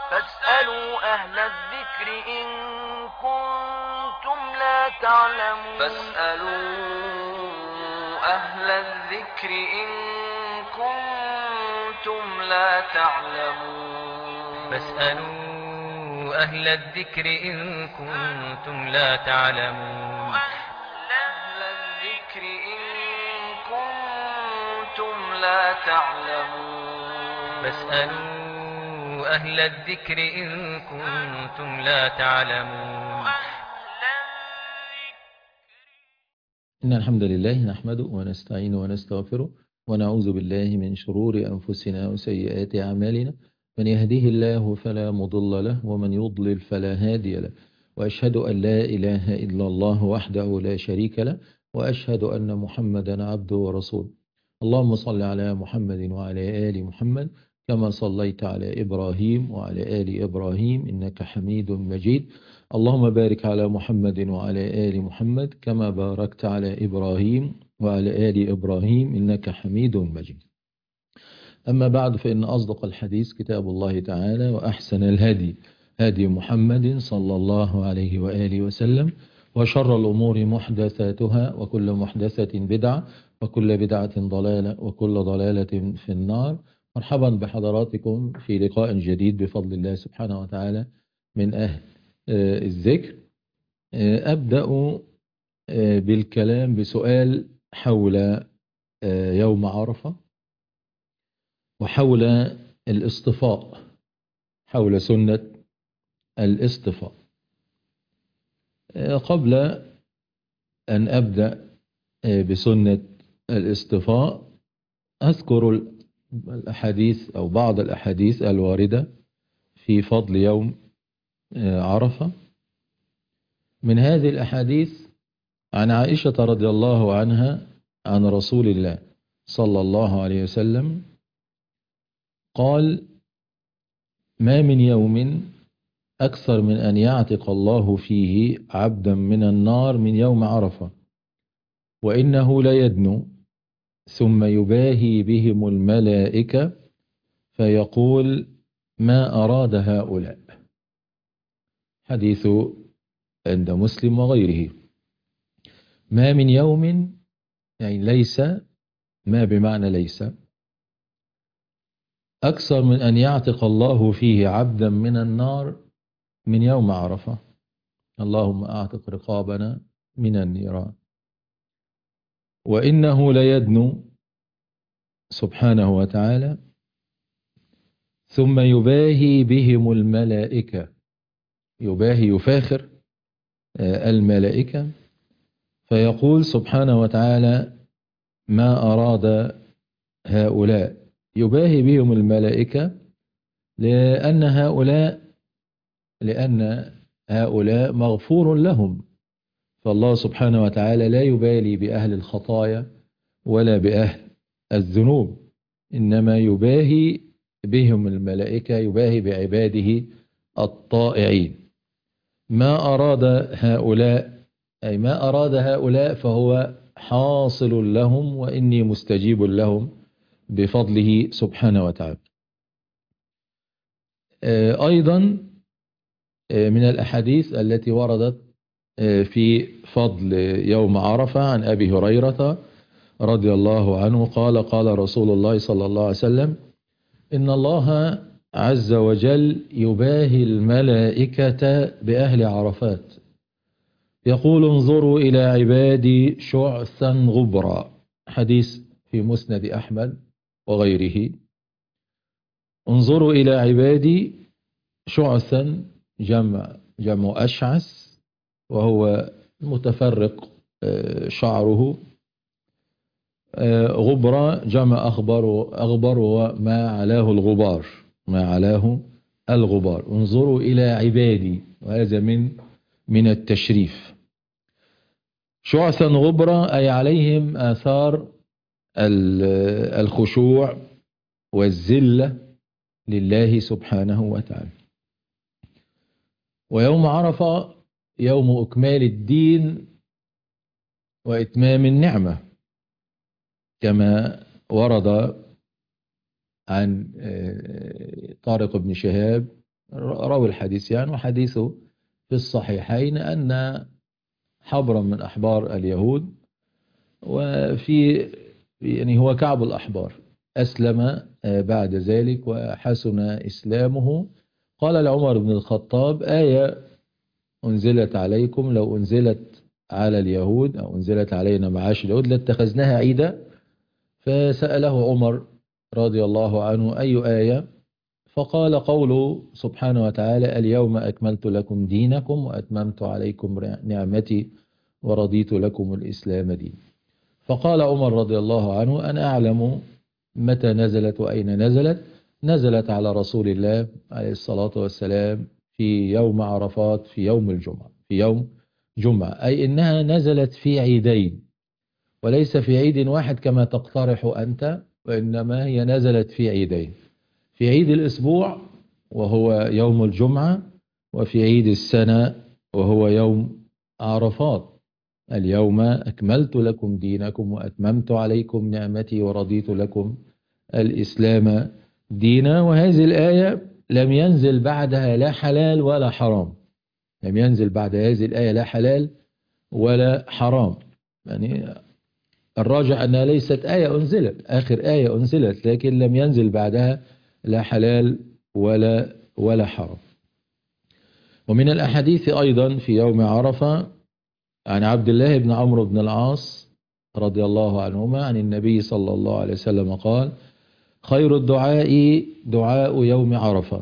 فاسألوا أهل الذكر إن كنتم لا تعلمون. أهل الذكر إن كنتم لا تعلمون. فاسألوا أهل الذكر إن كنتم لا تعلمون. أهل الذكر إن كنتم لا تعلمون. فاسألوا أهل الذكر إن كنتم لا تعلمون. إن الحمد لله نحمده ونستعينه ونستغفره ونعوذ بالله من شرور أنفسنا وسيئات أعمالنا. من يهديه الله فلا مضل له ومن يضلل فلا هادي له، وأشهد أن لا إله إلا الله وحده لا شريك له، وأشهد أن محمدا عبده ورسوله. اللهم صل على محمد وعلى آل محمد كما صليت على إبراهيم وعلى آل إبراهيم إنك حميد مجيد. اللهم بارك على محمد وعلى آل محمد كما باركت على إبراهيم وعلى آل إبراهيم إنك حميد مجيد. أما بعد، فإن أصدق الحديث كتاب الله تعالى، وأحسن الهدي هدي محمد صلى الله عليه وآله وسلم، وشر الأمور محدثاتها، وكل محدثة بدعة، وكل بدعة ضلالة، وكل ضلالة في النار. مرحبا بحضراتكم في لقاء جديد بفضل الله سبحانه وتعالى من أهل الذكر. أبدأ بالكلام بسؤال حول يوم عرفة، وحول الاصطفاء، حول سنة الاصطفاء. قبل أن أبدأ بسنة الاصطفاء أذكر الأحاديث أو بعض الأحاديث الواردة في فضل يوم عرفة. من هذه الأحاديث عن عائشة رضي الله عنها عن رسول الله صلى الله عليه وسلم قال: ما من يوم أكثر من أن يعتق الله فيه عبدا من النار من يوم عرفة، وإنه ليدنو ثم يباهي بهم الملائكة فيقول: ما أراد هؤلاء. حديث عند مسلم وغيره. ما من يوم، يعني ليس، ما بمعنى ليس، أكثر من أن يعتق الله فيه عبدا من النار من يوم عرفة. اللهم أعتق رقابنا من النيران. وإنه ليدنو سبحانه وتعالى ثم يباهي بهم الملائكة، يباهي يفاخر الملائكة، فيقول سبحانه وتعالى: ما أراد هؤلاء. يباهي بهم الملائكة لأن هؤلاء مغفور لهم، فالله سبحانه وتعالى لا يبالي بأهل الخطايا ولا بأهل الذنوب، إنما يباهي بهم الملائكة، يباهي بعباده الطائعين. ما أراد هؤلاء، أي ما أراد هؤلاء فهو حاصل لهم، وإني مستجيب لهم بفضله سبحانه وتعالى. أيضا من الأحاديث التي وردت في فضل يوم عرفة عن أبي هريرة رضي الله عنه قال: قال رسول الله صلى الله عليه وسلم: إن الله عز وجل يباهي الملائكة بأهل عرفات، يقول: انظروا إلى عبادي شعثا غبرا. حديث في مسند أحمد وغيره. انظروا إلى عبادي شعثا، جمع أشعث، وهو متفرق شعره. غبرة جمع أغبر، وما علاه الغبار، ما علاه الغبار. انظروا إلى عبادي، وهذا من التشريف. شعثا غبرة أي عليهم آثار الخشوع والذلة لله سبحانه وتعالى. ويوم عرفة يوم إكمال الدين وإتمام النعمة، كما ورد عن طارق بن شهاب راوي الحديث يعني، وحديثه في الصحيحين، أن حبرا من أحبار اليهود، وفي يعني هو كعب الأحبار، أسلم بعد ذلك وحسن إسلامه. قال لعمر بن الخطاب: آية أنزلت عليكم لو أنزلت على اليهود أو أنزلت علينا معاش اليهود لاتخذناها عيدا. فسأله عمر رضي الله عنه: أي آية؟ فقال: قوله سبحانه وتعالى: اليوم أكملت لكم دينكم وأتممت عليكم نعمتي ورضيت لكم الإسلام دين. فقال عمر رضي الله عنه: أنا أعلم متى نزلت وأين نزلت. نزلت على رسول الله عليه الصلاة والسلام في يوم عرفات، في يوم الجمعة، في يوم جمعة، أي إنها نزلت في عيدين وليس في عيد واحد كما تقترح أنت، وإنما هي نزلت في عيدين: في عيد الأسبوع وهو يوم الجمعة، وفي عيد السنة وهو يوم عرفات. اليوم أكملت لكم دينكم وأتممت عليكم نعمتي ورضيت لكم الإسلام دينا. وهذه الآية لم ينزل بعدها لا حلال ولا حرام، لم ينزل بعد هذه الآية لا حلال ولا حرام. يعني الراجع أنها ليست آية أنزلت، آخر آية أنزلت، لكن لم ينزل بعدها لا حلال ولا حرام. ومن الأحاديث أيضا في يوم عرفة عن عبد الله بن عمرو بن العاص رضي الله عنهما عن النبي صلى الله عليه وسلم قال: خير الدعاء دعاء يوم عرفة،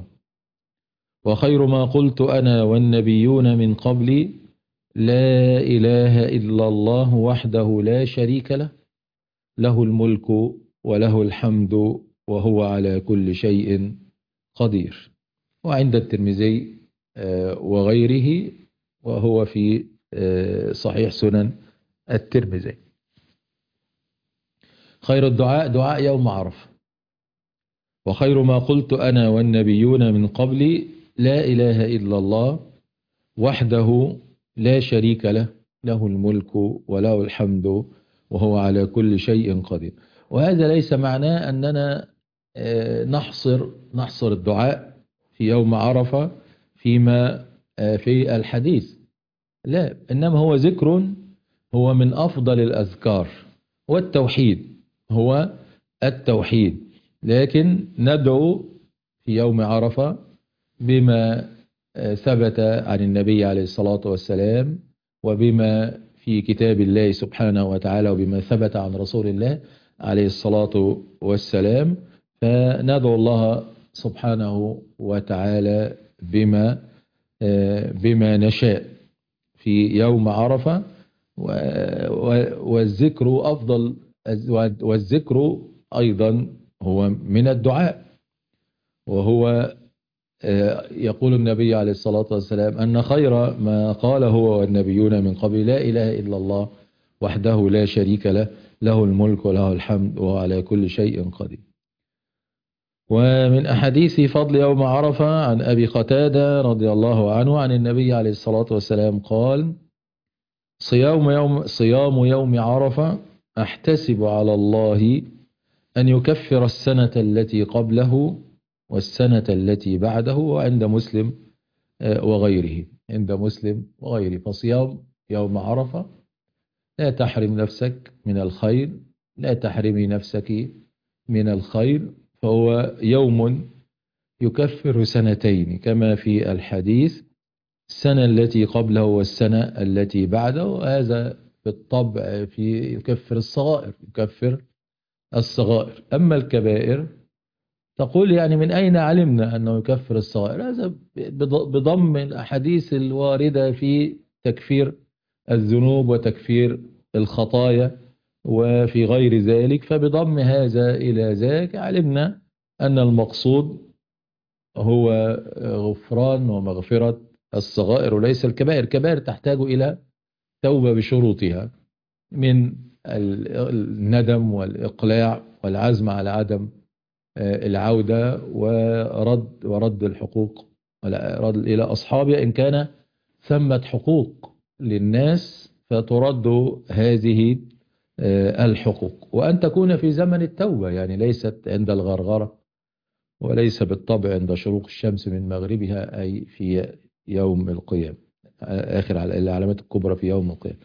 وخير ما قلت أنا والنبيون من قبلي لا إله إلا الله وحده لا شريك له، له الملك وله الحمد وهو على كل شيء قدير. وعند الترمذي وغيره، وهو في صحيح سنن الترمذي. خير الدعاء دعاء يوم عرفة، وخير ما قلت أنا والنبيون من قبلي لا إله إلا الله وحده لا شريك له، له الملك وله الحمد وهو على كل شيء قدير. وهذا ليس معناه أننا نحصر الدعاء في يوم عرفة فيما في الحديث، لا، إنما هو ذكر، هو من أفضل الأذكار، والتوحيد هو التوحيد. لكن ندعو في يوم عرفة بما ثبت عن النبي عليه الصلاة والسلام، وبما في كتاب الله سبحانه وتعالى، وبما ثبت عن رسول الله عليه الصلاة والسلام. فندعو الله سبحانه وتعالى بما نشاء في يوم عرفة. والذكر أفضل، والذكر أيضا هو من الدعاء. وهو يقول النبي عليه الصلاة والسلام أن خير ما قال هو والنبيون من قبل لا إله إلا الله وحده لا شريك له، له الملك وله الحمد وهو على كل شيء قدير. ومن أحاديث فضل يوم عرفة عن أبي قتادة رضي الله عنه عن النبي عليه الصلاة والسلام قال: صيام يوم عرفة أحتسب على الله أن يكفر السنة التي قبله والسنة التي بعده. وعند مسلم وغيره، عند مسلم وغيره. فصيام يوم عرفة لا تحرم نفسك من الخير، لا تحرمي نفسك من الخير، فهو يوم يكفر سنتين كما في الحديث: السنة التي قبله والسنة التي بعده. وهذا بالطبع في يكفر الصغائر، يكفر الصغائر. أما الكبائر تقول يعني من أين علمنا أنه يكفر الصغائر؟ هذا بضم الأحاديث الواردة في تكفير الذنوب وتكفير الخطايا وفي غير ذلك، فبضم هذا إلى ذاك علمنا أن المقصود هو غفران ومغفرة الصغائر وليس الكبائر. الكبائر تحتاج إلى توبة بشروطها من الندم والإقلاع والعزم على عدم العودة ورد الحقوق إلى أصحابها، إن كان ثمة حقوق للناس فترد هذه الحقوق، وأن تكون في زمن التوبة، يعني ليست عند الغرغرة وليس بالطبع عند شروق الشمس من مغربها أي في يوم القيامة، آخر العلامات الكبرى في يوم القيامة.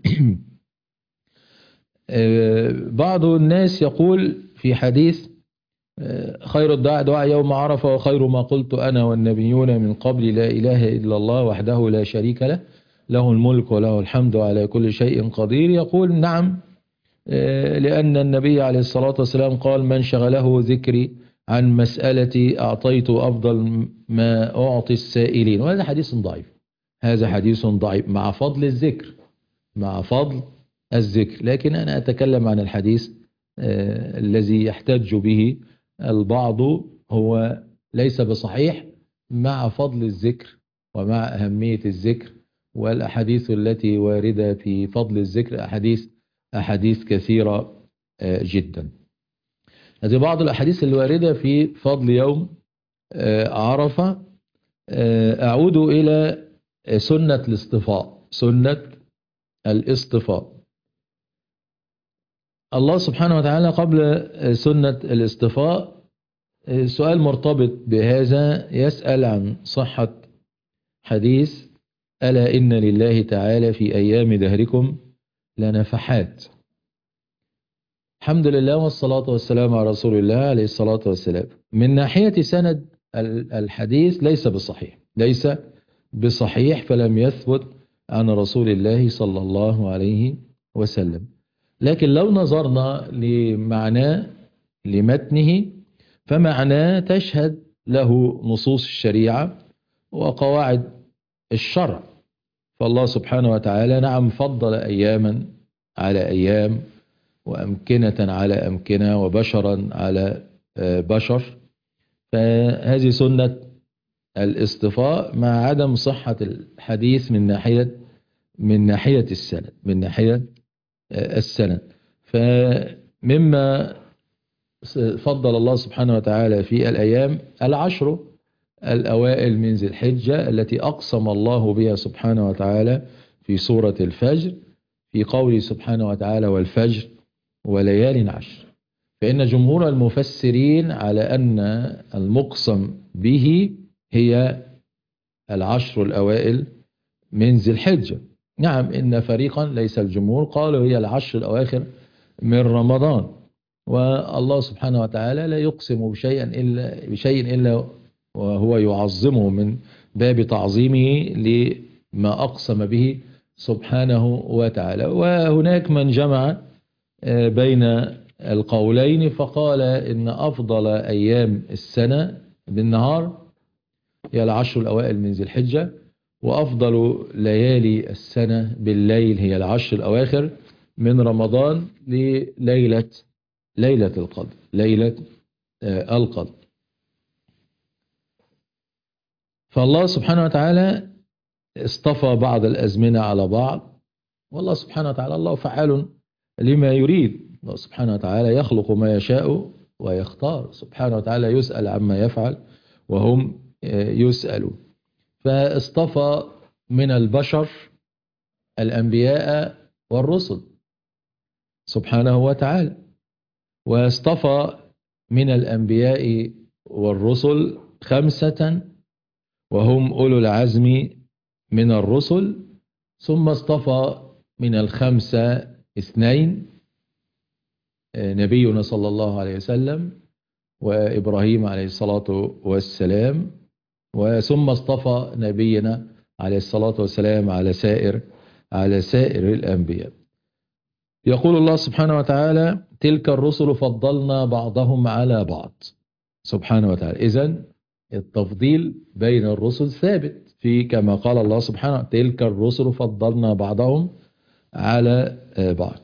بعض الناس يقول في حديث خير الدعاء دعاء يوم عرفة، وخير ما قلت أنا والنبيون من قبل لا إله إلا الله وحده لا شريك له، له الملك وله الحمد على كل شيء قدير. يقول نعم، لأن النبي عليه الصلاة والسلام قال من شغله ذكري عن مسألتي أعطيت أفضل ما أعطي السائلين. وهذا حديث ضعيف، هذا حديث ضعيف مع فضل الذكر، مع فضل الذكر. لكن أنا أتكلم عن الحديث الذي يحتج به البعض، هو ليس بصحيح مع فضل الذكر ومع أهمية الذكر. والأحاديث التي واردة في فضل الذكر أحاديث كثيرة جدا. هذه بعض الأحاديث الواردة في فضل يوم عرفة. أعود إلى سنة الاصطفاء، سنة الاصطفاء. الله سبحانه وتعالى قبل سنة الاصطفاء سؤال مرتبط بهذا، يسأل عن صحة حديث ألا إن لله تعالى في أيام دهركم لنفحات. الحمد لله والصلاة والسلام على رسول الله عليه الصلاة والسلام. من ناحية سند الحديث ليس بصحيح، ليس بصحيح، فلم يثبت عن رسول الله صلى الله عليه وسلم. لكن لو نظرنا لمعناه لمتنه فمعناه تشهد له نصوص الشريعة وقواعد الشرع. فالله سبحانه وتعالى نعم فضل أياما على أيام، وأمكنة على أمكنة، وبشرا على بشر. فهذه سنة الاصطفاء مع عدم صحة الحديث من ناحية السند، من ناحية السند. فمما فضل الله سبحانه وتعالى في الأيام العشر الأوائل من ذي الحجة التي أقسم الله بها سبحانه وتعالى في سورة الفجر، في قوله سبحانه وتعالى والفجر وليال عشر. فإن جمهور المفسرين على أن المقسم به هي العشر الأوائل من ذي الحجة. نعم، إن فريقا ليس الجمهور قالوا هي العشر الأواخر من رمضان. والله سبحانه وتعالى لا يقسم بشيء إلا وهو يعظمه من باب تعظيمه لما أقسم به سبحانه وتعالى. وهناك من جمع بين القولين فقال إن أفضل أيام السنة بالنهار هي العشر الأوائل من ذي الحجة، وأفضل ليالي السنة بالليل هي العشر الأواخر من رمضان لليلة القدر، ليلة القدر. فالله سبحانه وتعالى اصطفى بعض الأزمنة على بعض، والله سبحانه وتعالى الله فعال لما يريد. الله سبحانه وتعالى يخلق ما يشاء ويختار، سبحانه وتعالى يسأل عما يفعل وهم يسألون. فاصطفى من البشر الأنبياء والرسل سبحانه وتعالى، واصطفى من الأنبياء والرسل 5 وهم أولو العزم من الرسل، ثم اصطفى من 5 2 نبينا صلى الله عليه وسلم وإبراهيم عليه الصلاة والسلام، وثم اصطفى نبينا عليه الصلاة والسلام على سائر الأنبياء. يقول الله سبحانه وتعالى تلك الرسل فضلنا بعضهم على بعض سبحانه وتعالى. إذن التفضيل بين الرسل ثابت في كما قال الله سبحانه تلك الرسل فضلنا بعضهم على بعض.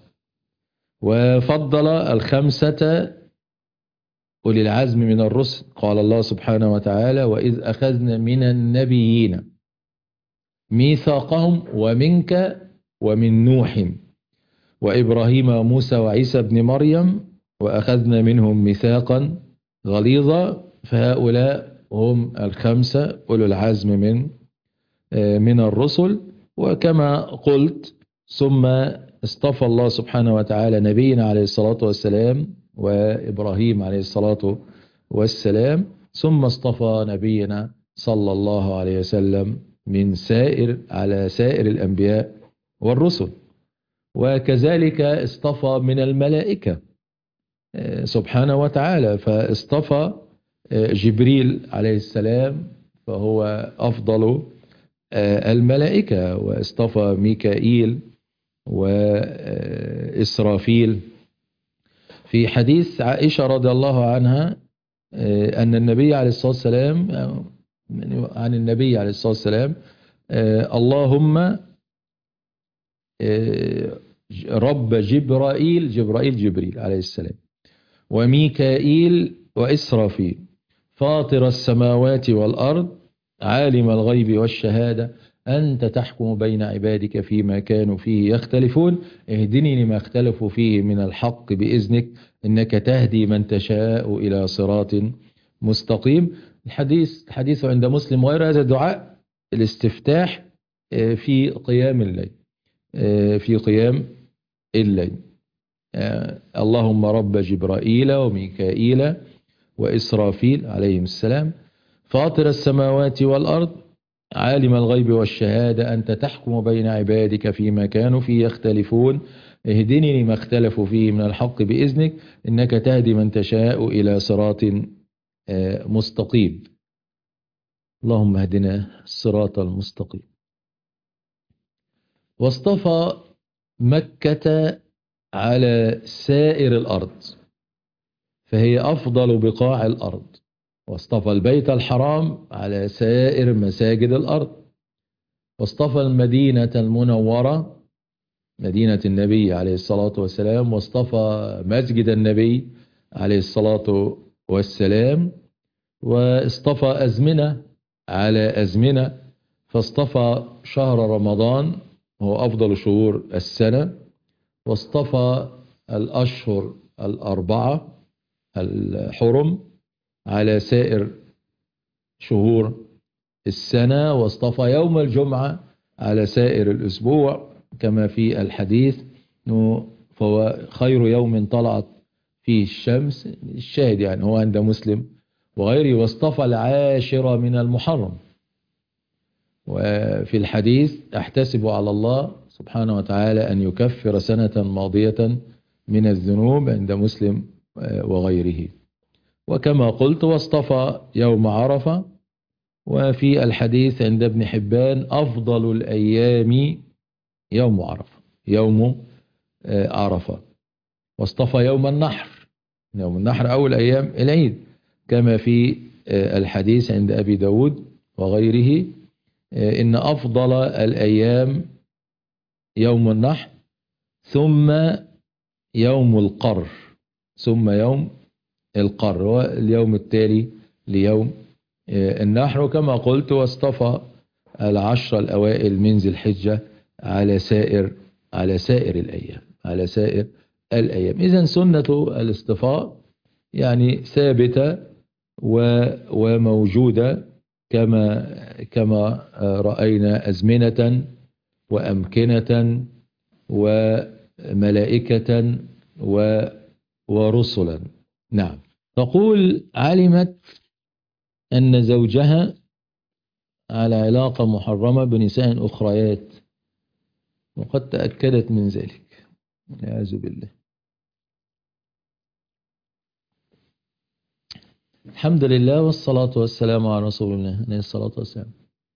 وفضل 5 أولي العزم من الرسل، قال الله سبحانه وتعالى وإذ أخذنا من النبيين ميثاقهم ومنك ومن نوح وإبراهيم وموسى وعيسى بن مريم وأخذنا منهم ميثاقا غليظا. فهؤلاء هم 5 أولو العزم من الرسل. وكما قلت ثم اصطفى الله سبحانه وتعالى نبينا عليه الصلاة والسلام وإبراهيم عليه الصلاة والسلام، ثم اصطفى نبينا صلى الله عليه وسلم على سائر الأنبياء والرسل. وكذلك اصطفى من الملائكة سبحانه وتعالى، فاصطفى جبريل عليه السلام فهو أفضل الملائكة، واصطفى ميكائيل وإسرافيل. في حديث عائشة رضي الله عنها أن النبي عليه الصلاة والسلام عن النبي عليه الصلاة والسلام اللهم رب جبريل عليه السلام، وميكائيل وإسرافيل، فاطر السماوات والأرض، عالم الغيب والشهادة، أنت تحكم بين عبادك فيما كانوا فيه يختلفون، اهدني لما اختلفوا فيه من الحق بإذنك، إنك تهدي من تشاء إلى صراط مستقيم. الحديث عند مسلم وغير هذا دعاء الاستفتاح في قيام الليل، اللهم رب جبرائيل وميكائيل وإسرافيل عليهم السلام، فاطر السماوات والأرض، عالم الغيب والشهادة، أنت تحكم بين عبادك فيما كانوا فيه يختلفون، اهدني لما اختلفوا فيه من الحق بإذنك، إنك تهدي من تشاء إلى صراط مستقيم. اللهم اهدنا الصراط المستقيم. واصطفى مكة على سائر الأرض، فهي أفضل بقاع الأرض. واصطفى البيت الحرام على سائر مساجد الأرض. واصطفى المدينة المنورة مدينة النبي عليه الصلاة والسلام، واصطفى مسجد النبي عليه الصلاة والسلام، واصطفى أزمنة على أزمنة، فاصطفى شهر رمضان هو أفضل شهور السنة، واصطفى الأشهر الأربعة الحرم على سائر شهور السنة، واصطفى يوم الجمعة على سائر الأسبوع كما في الحديث فهو خير يوم طلعت فيه الشمس، الشاهد يعني هو عند مسلم وغيره. واصطفى العاشر من المحرم، وفي الحديث احتسب على الله سبحانه وتعالى أن يكفر سنة ماضية من الذنوب عند مسلم وغيره. وكما قلت واصطفى يوم عرفة، وفي الحديث عند ابن حبان أفضل الأيام يوم عرفة. واصطفى يوم النحر أول أيام العيد كما في الحديث عند أبي داود وغيره إن أفضل الأيام يوم النحر ثم يوم القر واليوم التالي ليوم النحر. وكما قلت واصطفى العشر الأوائل من ذي الحجة على سائر الأيام. إذن سنة الاصطفاء يعني ثابتة وموجودة كما رأينا أزمنة وأمكنة وملائكة ورسلا. نعم. تقول علمت أن زوجها على علاقة محرمة بنساء أخريات، وقد تأكدت من ذلك والعياذ بالله. الحمد لله والصلاة والسلام على رسول الله عليه الصلاة والسلام.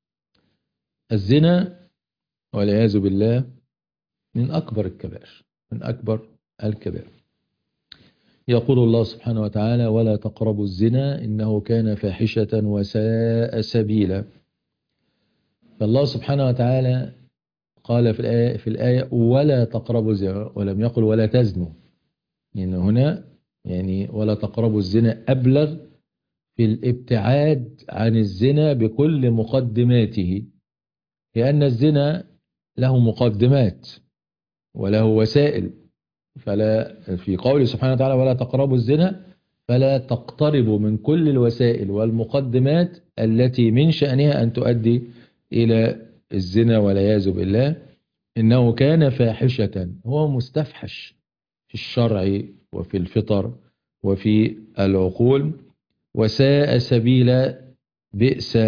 الزنا والعياذ بالله من أكبر الكبائر. يقول الله سبحانه وتعالى ولا تقربوا الزنا إنه كان فاحشة وساء سبيلا. فالله سبحانه وتعالى قال في الآية ولا تقربوا الزنا، ولم يقل ولا تزنوا، يعني هنا ولا تقربوا الزنا أبلغ في الابتعاد عن الزنا بكل مقدماته، لأن الزنا له مقدمات وله وسائل. فلا في قوله سبحانه وتعالى ولا تقربوا الزنا فلا تقتربوا من كل الوسائل والمقدمات التي من شأنها أن تؤدي إلى الزنا والعياذ بالله. إنه كان فاحشة، هو مستفحش في الشرع وفي الفطر وفي العقول، وساء سبيلا. بئس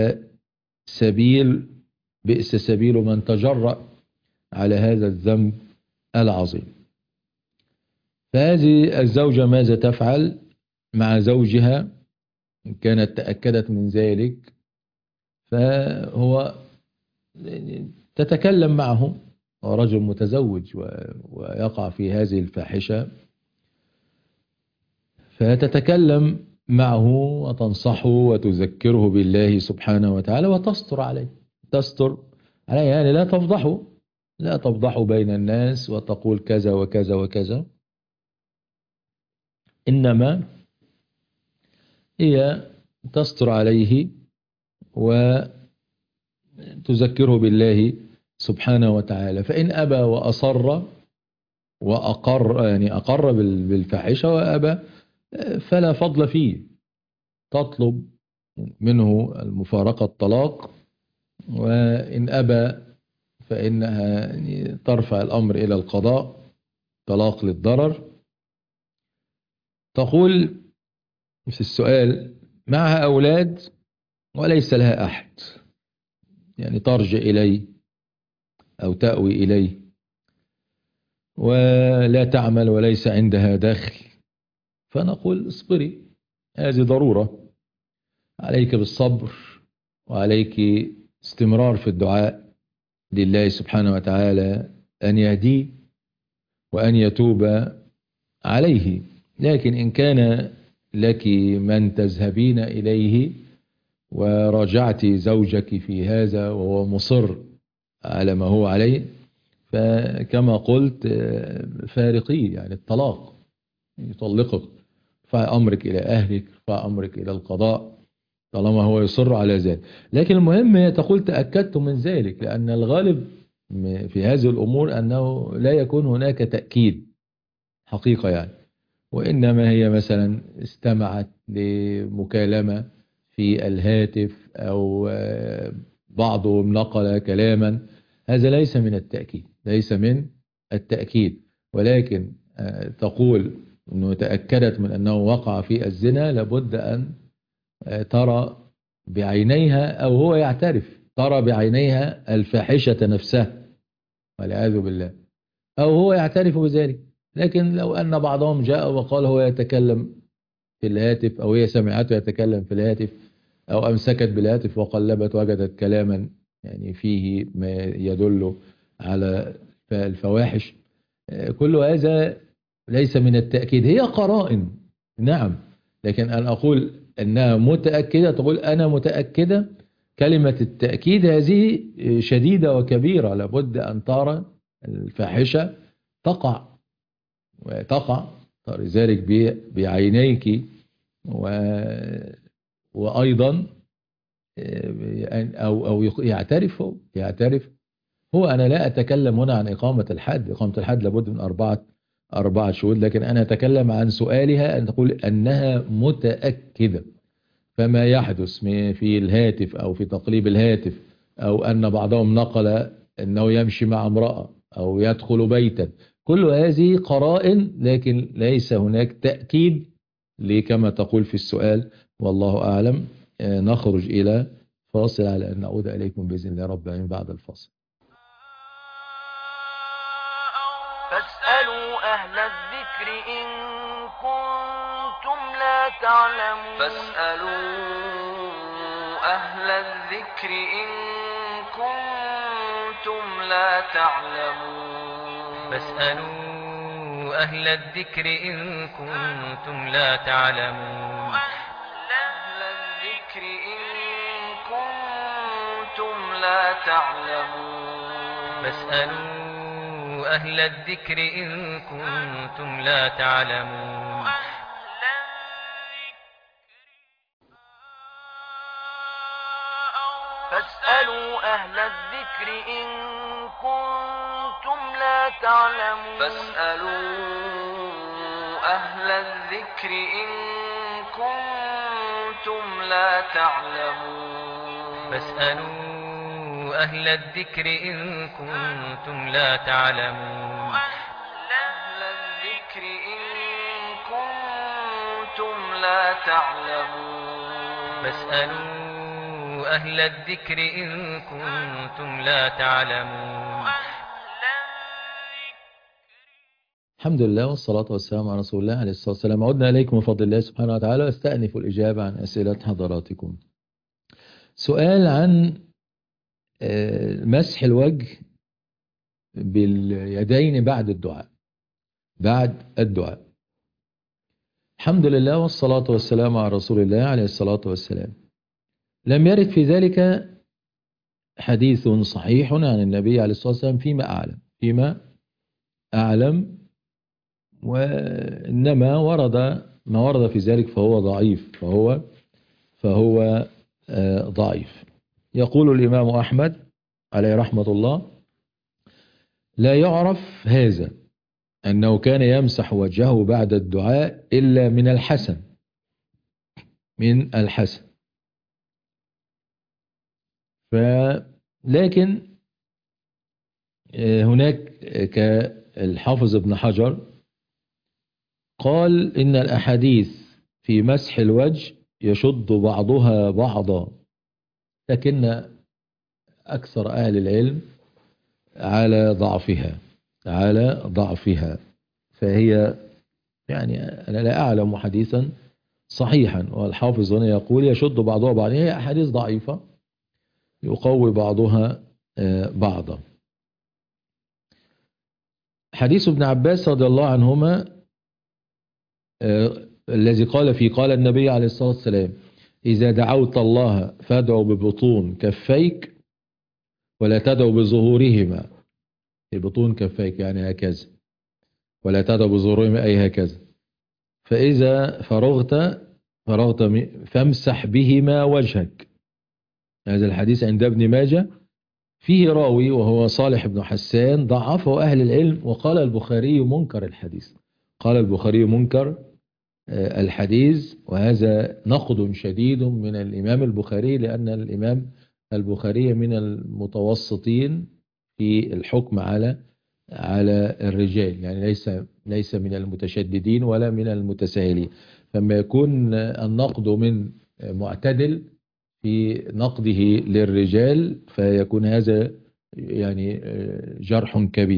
سبيل من تجرأ على هذا الذنب العظيم. فهذه الزوجة ماذا تفعل مع زوجها إن كانت تأكدت من ذلك؟ فهو تتكلم معه، رجل متزوج ويقع في هذه الفاحشة، فتتكلم معه وتنصحه وتذكره بالله سبحانه وتعالى وتستر عليه. يعني لا تفضحه بين الناس وتقول كذا وكذا وكذا، إنما هي تستر عليه وتذكره بالله سبحانه وتعالى. فإن أبى وأصر وأقر، يعني أقر بالفاحشة وأبى، فلا فضل فيه، تطلب منه المفارقة، الطلاق. وإن أبى فإنها ترفع الأمر إلى القضاء، طلاق للضرر. تقول في السؤال: معها أولاد وليس لها أحد، يعني ترجع إليه أو تأوي إليه، ولا تعمل وليس عندها دخل. فنقول: اصبري، هذه ضرورة، عليك بالصبر وعليك استمرار في الدعاء لله سبحانه وتعالى أن يهديه وأن يتوب عليه. لكن إن كان لك من تذهبين إليه وراجعت زوجك في هذا وهو مصر على ما هو عليه، فكما قلت فارقيه، يعني الطلاق، يطلقك، فأمرك إلى أهلك، فأمرك إلى القضاء طالما هو يصر على ذلك. لكن المهم هي تقول: تأكدت من ذلك، لأن الغالب في هذه الأمور أنه لا يكون هناك تأكيد حقيقة يعني، وإنما هي مثلا استمعت لمكالمة في الهاتف أو بعضهم نقل كلاما، هذا ليس من التأكيد. ولكن تقول أنه تأكدت من أنه وقع في الزنا، لابد أن ترى بعينيها، أو هو يعترف، ترى بعينيها الفاحشة نفسها والعياذ بالله، أو هو يعترف بذلك. لكن لو أن بعضهم جاء وقال هو يتكلم في الهاتف، أو هي سمعته يتكلم في الهاتف، أو أمسكت بالهاتف وقلبت وجدت كلاما يعني فيه ما يدل على الفواحش، كل هذا ليس من التأكيد. هي قرائن، نعم، لكن أن أقول أنها متأكدة، تقول أنا متأكدة، كلمة التأكيد هذه شديدة وكبيرة، لابد أن ترى الفاحشة تقع لذلك بعينيك. وأيضا أو يعترف هو. أنا لا أتكلم هنا عن إقامة الحد لابد من أربعة شهود، لكن أنا أتكلم عن سؤالها أن تقول أنها متأكدة. فما يحدث في الهاتف أو في تقليب الهاتف، أو أن بعضهم نقل أنه يمشي مع امرأة أو يدخل بيتا، كل هذه قرائن، لكن ليس هناك تأكيد كما تقول في السؤال، والله أعلم. نخرج إلى فاصل على أن نعود إليكم بإذن الله رب العالمين بعد الفاصل. فاسألوا أهل الذكر إن كنتم لا تعلمون. فاسألوا أهل الذكر إن كنتم لا تعلمون. فاسألوا أهل الذكر إن كنتم لا تعلمون. أهل الذكر إن كنتم لا تعلمون. فاسألوا أهل الذكر إن كنتم لا تعلمون. فاسألوا أهل الذكر إن كنتم لا تعلمون. فاسألوا أهل الذكر إن كنتم لا تعلمون. فاسألوا أهل الذكر إن كنتم لا تعلمون. أهل الذكر إن كنتم لا تعلمون. فاسألوا أهل الذكر إن كنتم لا تعلمون. الحمد لله والصلاة والسلام على رسول الله عليه الصلاة والسلام. عدنا إليكم بفضل الله سبحانه وتعالى، واستأنف الإجابة عن أسئلة حضراتكم. سؤال عن مسح الوجه باليدين بعد الدعاء. الحمد لله والصلاة والسلام على رسول الله عليه الصلاة والسلام. لم يرد في ذلك حديث صحيح عن النبي عليه الصلاة والسلام فيما أعلم، وإنما ما ورد في ذلك فهو ضعيف. يقول الإمام أحمد عليه رحمة الله: لا يعرف هذا أنه كان يمسح وجهه بعد الدعاء إلا من الحسن. لكن هناك كالحافظ ابن حجر قال إن الأحاديث في مسح الوجه يشد بعضها بعضا، لكن أكثر أهل العلم على ضعفها، فهي يعني أنا لا أعلم حديثا صحيحا، والحافظ هنا يقول يشد بعضها بعضا، هي أحاديث ضعيفة يقوي بعضها بعضا. حديث ابن عباس رضي الله عنهما الذي قال النبي عليه الصلاة والسلام: إذا دعوت الله فادعوا ببطون كفيك ولا تدعوا بظهورهما. ببطون كفيك يعني هكذا، ولا تدعوا بظهورهما أي هكذا. فإذا فرغت فامسح بهما وجهك. هذا الحديث عند ابن ماجه، فيه راوي وهو صالح بن حسان ضعفه أهل العلم، وقال البخاري منكر الحديث. وهذا نقد شديد من الإمام البخاري، لأن الإمام البخاري من المتوسطين في الحكم على الرجال، يعني ليس من المتشددين ولا من المتساهلين. فما يكون النقد من معتدل في نقده للرجال فيكون هذا يعني جرح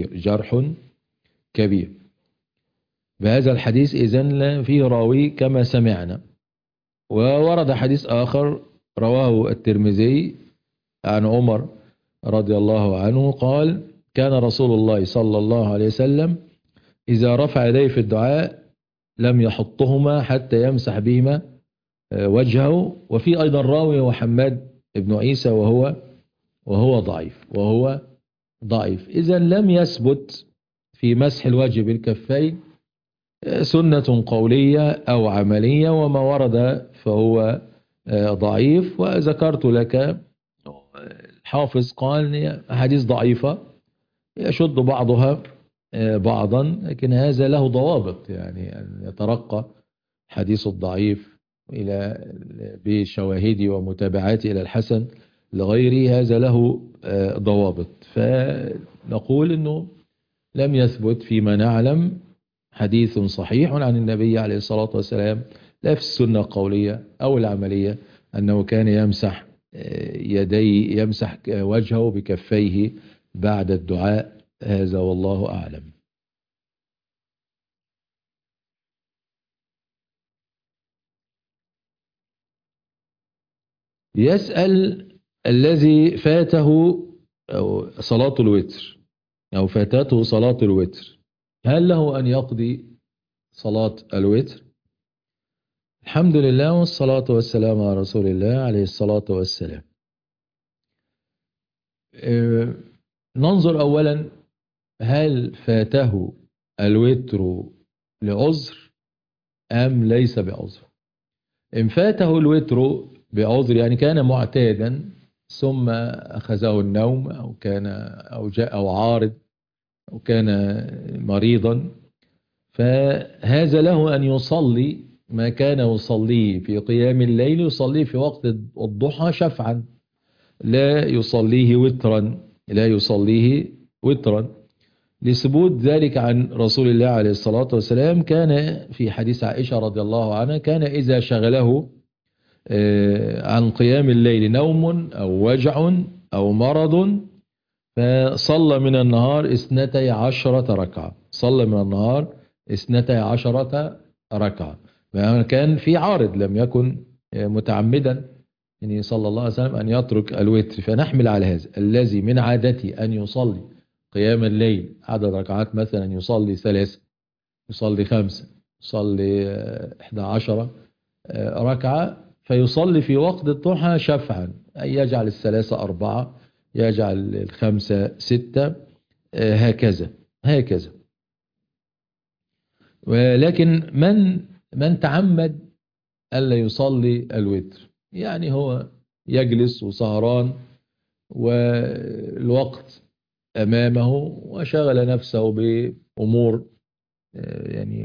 كبير. بهذا الحديث إذن فيه راوي كما سمعنا. وورد حديث آخر رواه الترمذي عن عمر رضي الله عنه قال: كان رسول الله صلى الله عليه وسلم إذا رفع يديه في الدعاء لم يحطهما حتى يمسح بهما وجهه. وفي أيضا راوي هو حماد بن عيسى وهو ضعيف. إذن لم يثبت في مسح الوجه بالكفين سنة قولية أو عملية، وما ورد فهو ضعيف. وذكرت لك الحافظ قال أحاديث ضعيفة يشد بعضها بعضا، لكن هذا له ضوابط، يعني أن يترقى حديث الضعيف بشواهد ومتابعات إلى الحسن لغيره، هذا له ضوابط. فنقول أنه لم يثبت فيما نعلم حديث صحيح عن النبي عليه الصلاة والسلام، لا في السنة القولية أو العملية، أنه كان يمسح وجهه بكفيه بعد الدعاء. هذا والله أعلم. يسأل الذي فاته صلاة الوتر أو فاتته صلاة الوتر، هل له أن يقضي صلاة الوتر؟ الحمد لله والصلاة والسلام على رسول الله عليه الصلاة والسلام. ننظر أولا، هل فاته الوتر لعذر أم ليس بعذر؟ إن فاته الوتر بعذر، يعني كان معتادا ثم أخذه النوم أو جاء أو عارض أو كان مريضا، فهذا له أن يصلي ما كان يصليه في قيام الليل يصليه في وقت الضحى شفعا، لا يصليه وترا لثبوت ذلك عن رسول الله عليه الصلاة والسلام. كان في حديث عائشة رضي الله عنها: كان إذا شغله عن قيام الليل نوم أو وجع أو مرض، فصلى من النهار 12 ركعة، صلى من النهار 12 ركعة. كان في عارض، لم يكن متعمدا يعني صلى الله عليه وسلم أن يترك الوتر. فنحمل على هذا الذي من عادته أن يصلي قيام الليل عدد ركعات، مثلا يصلي 3، يصلي 5، يصلي 11 ركعة، فيصلي في وقت الضحى شفعا، أي يجعل 3 4، يجعل 5 6، هكذا هكذا. ولكن من تعمد ألا يصلي الوتر، يعني هو يجلس وسهران والوقت أمامه وشغل نفسه بأمور يعني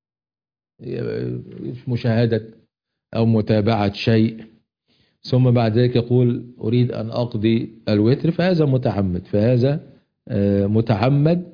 مشاهدة أو متابعة شيء، ثم بعد ذلك يقول أريد أن أقضي الوتر، فهذا متعمد، فهذا متعمد.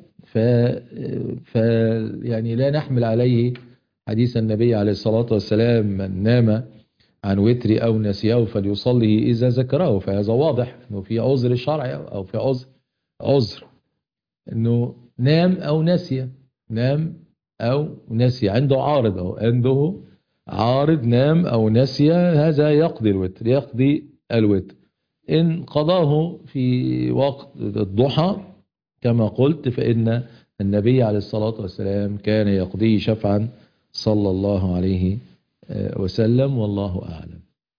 يعني لا نحمل عليه حديث النبي عليه الصلاة والسلام من نام عن وتر أو نسيه فليصلي إذا ذكره، فهذا واضح أنه في عذر شرعي أو في عذر أنه نام أو نسي، نام أو نسي، عنده عارض أو عنده عارض، نام أو نسي، هذا يقضي الوتر، يقضي الوتر. إن قضاه في وقت الضحى كما قلت فإن النبي عليه الصلاة والسلام كان يقضيه شفعا صلى الله عليه وسلم، والله أعلم.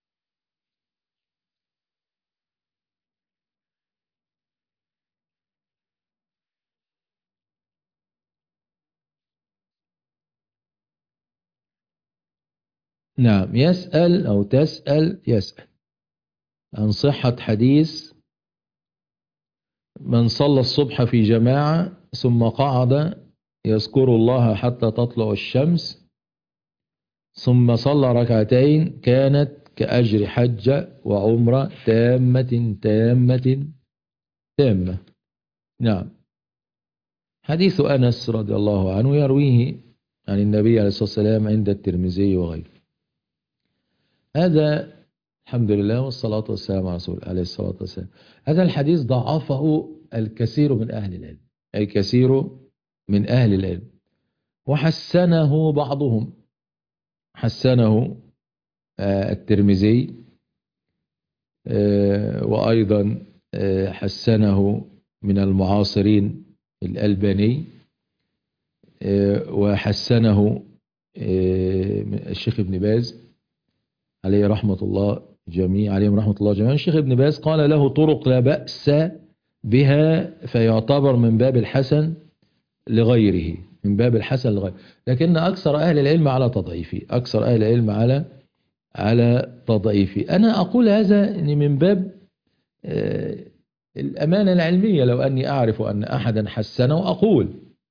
نعم، يسأل أو يسأل عن صحة حديث من صلى الصبح في جماعة ثم قعد يذكر الله حتى تطلع الشمس ثم صلى ركعتين كانت كأجر حجة وعمرة تامة تامة تامة. نعم، حديث أنس رضي الله عنه يرويه عن النبي عليه الصلاة والسلام عند الترمذي وغيره. هذا الحمد لله والصلاة والسلام على رسول عليه الصلاة والسلام. هذا الحديث ضعفه الكثير من أهل العلم، أي كثير من أهل العلم، وحسنه بعضهم، حسنه الترمذي، وأيضا حسنه من المعاصرين الألباني، وحسنه الشيخ ابن باز عليه رحمة الله جميعا، عليهم رحمة الله جميعا. الشيخ ابن باز قال له طرق لا بأس بها، فيعتبر من باب الحسن لغيره، من باب الحسن لغيره، لكن أكثر أهل العلم على تضعيفه، أكثر أهل العلم على تضعيفه. أنا أقول هذا من باب الأمانة العلمية، لو أني أعرف أن أحدا حسنه أقول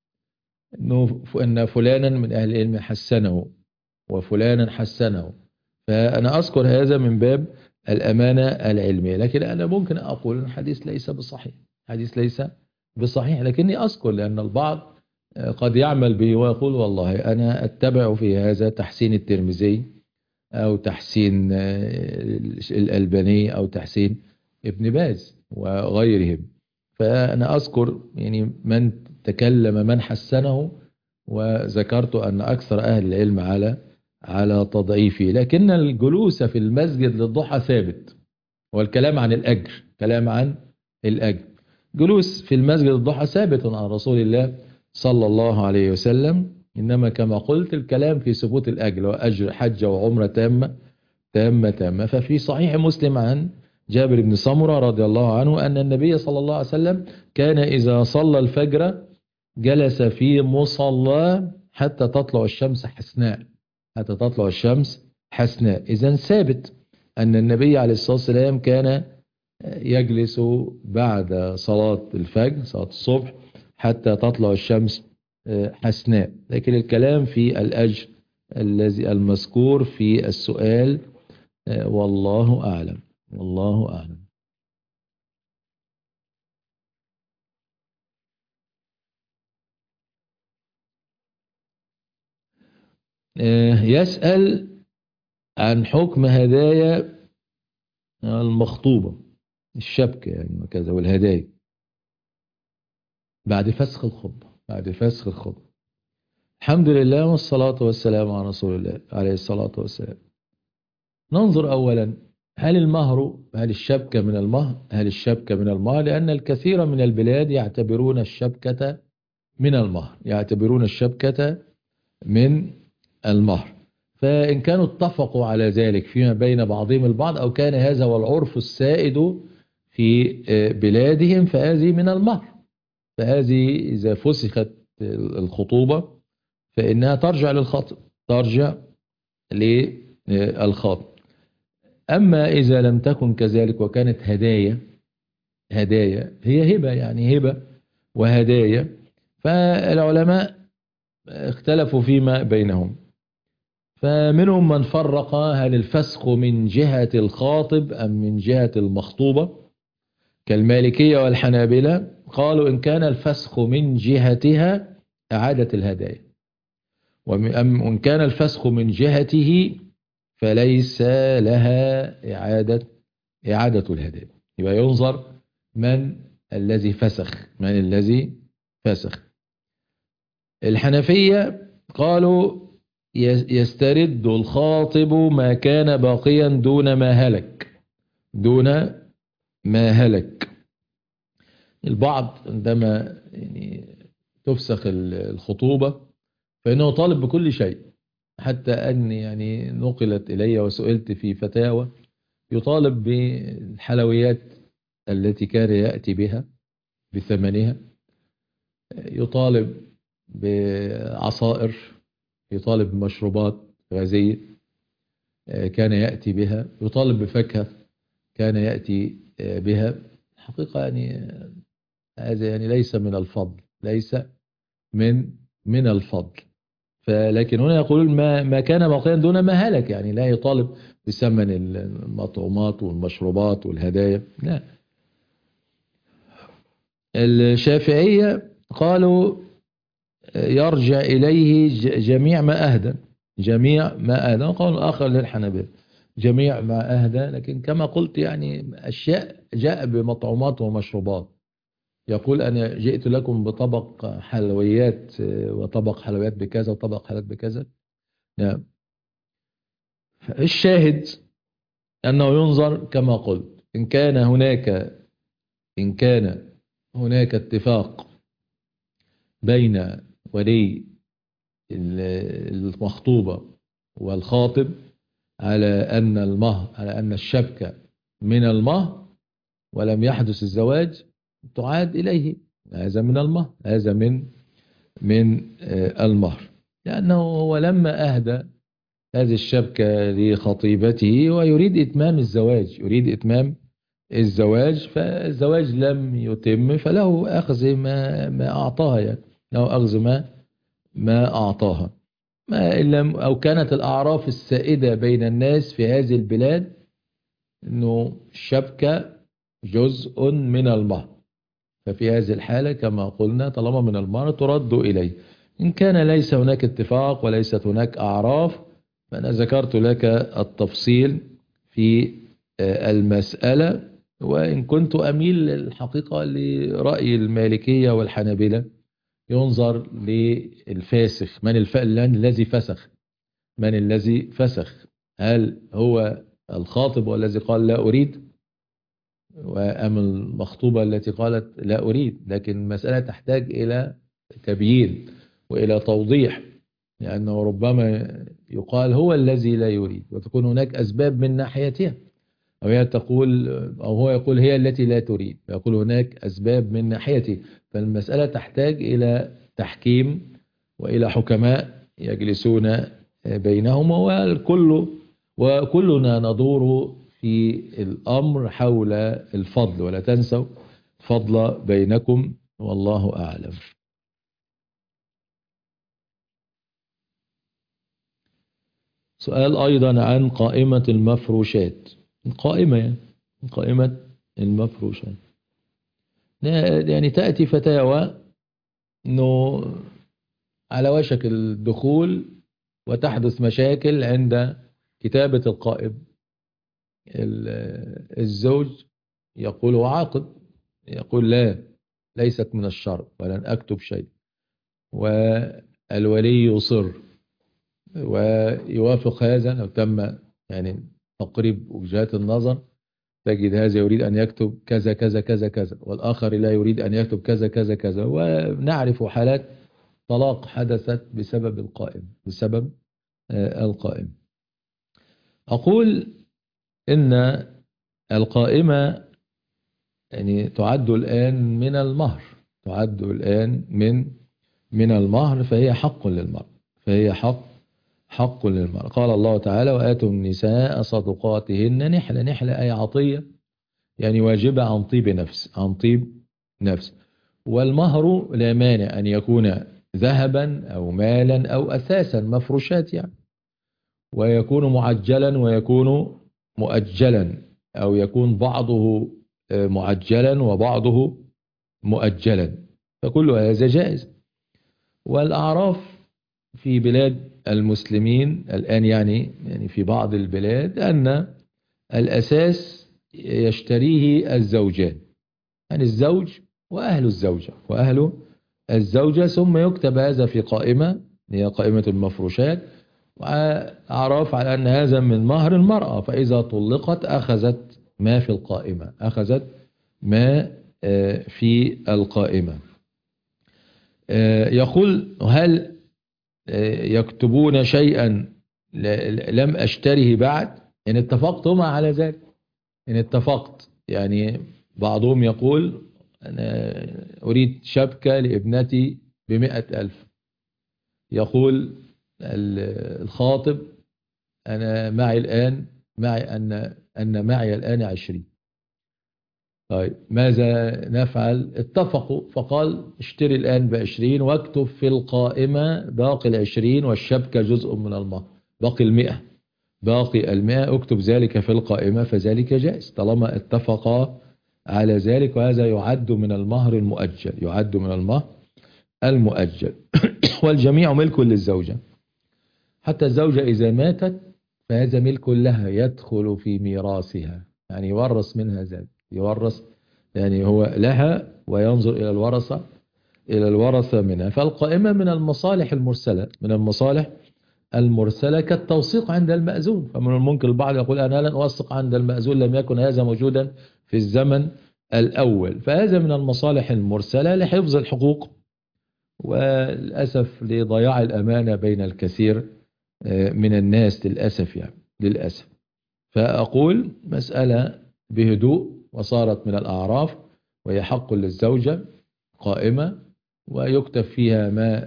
أن فلانا من أهل العلم حسنه وفلانا حسنه، فأنا أذكر هذا من باب الأمانة العلمية. لكن أنا ممكن أقول الحديث ليس بصحيح، حديث ليس بصحيح، لكني أذكر لأن البعض قد يعمل به ويقول والله أنا أتبع في هذا تحسين الترمذي أو تحسين الألباني أو تحسين ابن باز وغيرهم. فأنا أذكر يعني من تكلم من حسنه، وذكرت أن أكثر أهل العلم على تضعيفه، لكن الجلوس في المسجد للضحى ثابت، والكلام عن الأجر، كلام عن الأجر، جلوس في المسجد الضحى ثابت عن رسول الله صلى الله عليه وسلم، إنما كما قلت الكلام في ثبوت الأجر وأجر حجة وعمرة تامة تامة تامة. ففي صحيح مسلم عن جابر بن سمرة رضي الله عنه أن النبي صلى الله عليه وسلم كان إذا صلى الفجر جلس في مصلى حتى تطلع الشمس حسناء، حتى تطلع الشمس حسناء. إذن ثابت أن النبي عليه الصلاة والسلام كان يجلس بعد صلاة الفجر، صلاة الصبح، حتى تطلع الشمس حسناء. لكن الكلام في الأجر الذي المذكور في السؤال والله أعلم، والله أعلم. يسأل عن حكم هدايا المخطوبة، الشبكة يعني وكذا، والهدايا بعد فسخ الخطبة. بعد فسخ الخطبة. الحمد لله والصلاة والسلام على رسول الله عليه الصلاة والسلام. ننظر أولا، هل الشبكة من المهر؟ هل الشبكة من المهر؟ لأن الكثير من البلاد يعتبرون الشبكة من المهر، يعتبرون الشبكة من المهر. فإن كانوا اتفقوا على ذلك فيما بين بعضهم البعض، أو كان هذا هو العرف السائد في بلادهم، فهذه من المهر. فهذه إذا فسخت الخطوبة فإنها ترجع للخاطب، ترجع للخاطب. أما إذا لم تكن كذلك وكانت هدايا، هي هبة، يعني هبة وهدايا، فالعلماء اختلفوا فيما بينهم. فمنهم من فرق هل الفسخ من جهة الخاطب أم من جهة المخطوبة، كالمالكية والحنابلة. قالوا إن كان الفسخ من جهتها أعادة الهدايا، وإن كان الفسخ من جهته فليس لها إعادة الهدايا. يبقى ينظر من الذي فسخ، من الذي فسخ. الحنفية قالوا يسترد الخاطب ما كان باقيا دون ما هلك، دون ما هلك. البعض عندما يعني تفسخ الخطوبة فإنه طالب بكل شيء، حتى أن يعني نقلت إلي وسئلت في فتاوى يطالب بالحلويات التي كان يأتي بها بثمنها، يطالب بعصائر، يطالب بمشروبات غازية كان يأتي بها، يطالب بفاكهة كان يأتي بها. حقيقة يعني هذا يعني ليس من الفضل، ليس من الفضل. لكن هنا يقولون ما كان باقيا دون ما هلك، يعني لا يطالب بثمن المطعومات والمشروبات والهدايا، لا. الشافعية قالوا يرجع إليه جميع ما أهدى، جميع ما أهدى. قول آخر للحنابلة جميع ما أهدى، لكن كما قلت يعني أشياء جاء بمطعومات ومشروبات، يقول أنا جئت لكم بطبق حلويات وطبق حلويات بكذا وطبق حلويات بكذا. نعم. الشاهد أنه ينظر كما قلت، إن كان هناك اتفاق بين ولي المخطوبة والخاطب على أن المهر، على أن الشبكة من المهر، ولم يحدث الزواج، تعاد إليه. هذا من المهر، هذا من المهر، لأنه هو لما أهدى هذه الشبكة لخطيبته ويريد إتمام الزواج، يريد إتمام الزواج، فالزواج لم يتم، فله أخذ ما أعطاها، يعني له أخذ ما أعطاها. ما إن لم أو كانت الأعراف السائدة بين الناس في هذه البلاد أنه الشبكة جزء من المهر، ففي هذه الحالة كما قلنا طالما من المهر ترد إليه. إن كان ليس هناك اتفاق وليست هناك أعراف، فأنا ذكرت لك التفصيل في المسألة، وإن كنت أميل الحقيقة لرأي المالكية والحنابلة، ينظر للفاسخ، من الذي فسخ، من الذي فسخ، هل هو الخاطب والذي قال لا أريد، وأم المخطوبة التي قالت لا أريد. لكن المسألة تحتاج إلى تبيين وإلى توضيح، لأنه ربما يقال هو الذي لا يريد وتكون هناك أسباب من ناحيتها، أو هي تقول، أو هو يقول هي التي لا تريد، يقول هناك أسباب من ناحيته. فالمسألة تحتاج إلى تحكيم وإلى حكماء يجلسون بينهما، وكلنا ندور في الأمر حول الفضل، ولا تنسوا فضل بينكم، والله أعلم. سؤال أيضا عن قائمة المفروشات، قائمة المفروشات، يعني تأتي فتاوى أنه على وشك الدخول وتحدث مشاكل عند كتابة القائم، الزوج يقول وعاقد، يقول لا ليست من الشرط ولن أكتب شيء، والولي يصر ويوافق هذا لو تم يعني تقريب وجهات النظر، تجد هذا يريد أن يكتب كذا كذا كذا كذا والآخر لا يريد أن يكتب كذا كذا كذا. ونعرف حالات طلاق حدثت بسبب القائم، بسبب القائم. أقول إن القائمة يعني تعد الآن من المهر، تعد الآن من المهر، فهي حق للمرء، فهي حق للمرء. قال الله تعالى وآتوا النساء صدقاتهن نحلة، نحلة أي عطية يعني واجبة عن طيب نفس، عن طيب نفس. والمهر لا مانع أن يكون ذهبا أو مالا أو أساسا مفروشات يعني، ويكون معجلا ويكون مؤجلا، أو يكون بعضه معجلا وبعضه مؤجلا، فكل هذا جائز. والأعراف في بلاد المسلمين الآن يعني في بعض البلاد أن الأساس يشتريه الزوجان، يعني الزوج وأهل الزوجة وأهل الزوجة، ثم يكتب هذا في قائمة هي قائمة المفروشات، وأعراف على أن هذا من مهر المرأة، فإذا طلقت أخذت ما في القائمة، أخذت ما في القائمة. يقول هل يكتبون شيئا لم أشتره بعد؟ إن اتفقتم على ذلك، إن اتفقت يعني بعضهم يقول أنا أريد شبكة لابنتي ب100,000، يقول الخاطب أنا معي الآن أن معي الآن 20. طيب ماذا نفعل؟ اتفقوا فقال اشتري الآن ب20 واكتب في القائمة باقي 20 والشبكة جزء من المهر، باقي 100، باقي 100 اكتب ذلك في القائمة، فذلك جائز طالما اتفقا على ذلك، وهذا يعد من المهر المؤجل، يعد من المهر المؤجل. والجميع ملك للزوجة، حتى الزوجة إذا ماتت فهذا ملك لها يدخل في ميراثها، يعني يورث منها ذلك، يورث يعني هو لها وينظر إلى الورثة منها. فالقائمة من المصالح المرسلة، من المصالح المرسلة كالتوثيق عند المأذون. فمن الممكن البعض يقول أنا لن أوثق عند المأذون، لم يكن هذا موجودا في الزمن الأول، فهذا من المصالح المرسلة لحفظ الحقوق، وللأسف لضياع الأمانة بين الكثير من الناس للأسف يعني للأسف. فأقول مسألة بهدوء وصارت من الأعراف، وهي حق للزوجة قائمة، ويكتب فيها ما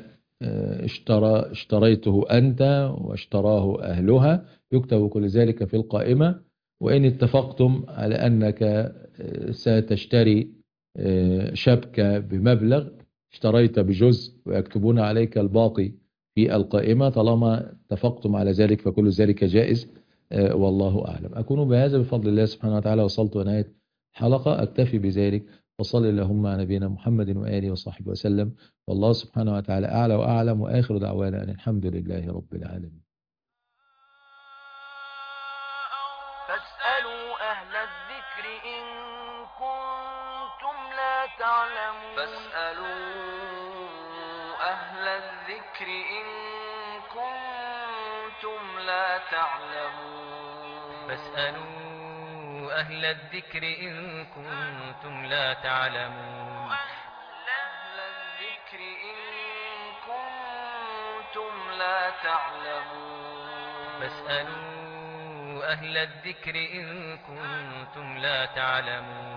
اشتريته أنت واشتراه أهلها، يكتب كل ذلك في القائمة. وإن اتفقتم على أنك ستشتري شبكة بمبلغ، اشتريت بجزء ويكتبون عليك الباقي في القائمة، طالما اتفقتم على ذلك فكل ذلك جائز، والله أعلم. أكون بهذا بفضل الله سبحانه وتعالى وصلت ونهاية حلقة، أكتفي بذلك، وصل اللهم على نبينا محمد وآله وصحبه وسلم، والله سبحانه وتعالى أعلى وأعلم، وآخر دعوانا أن الحمد لله رب العالمين. فاسألوا أهل الذكر إن كنتم لا تعلمون. فاسألوا أهل الذكر إن كنتم لا تعلمون. فاسألوا أهل الذكر إن كنتم لا تعلمون. أهل الذكر إن كنتم لا تعلمون. فاسألوا أهل الذكر إن كنتم لا تعلمون.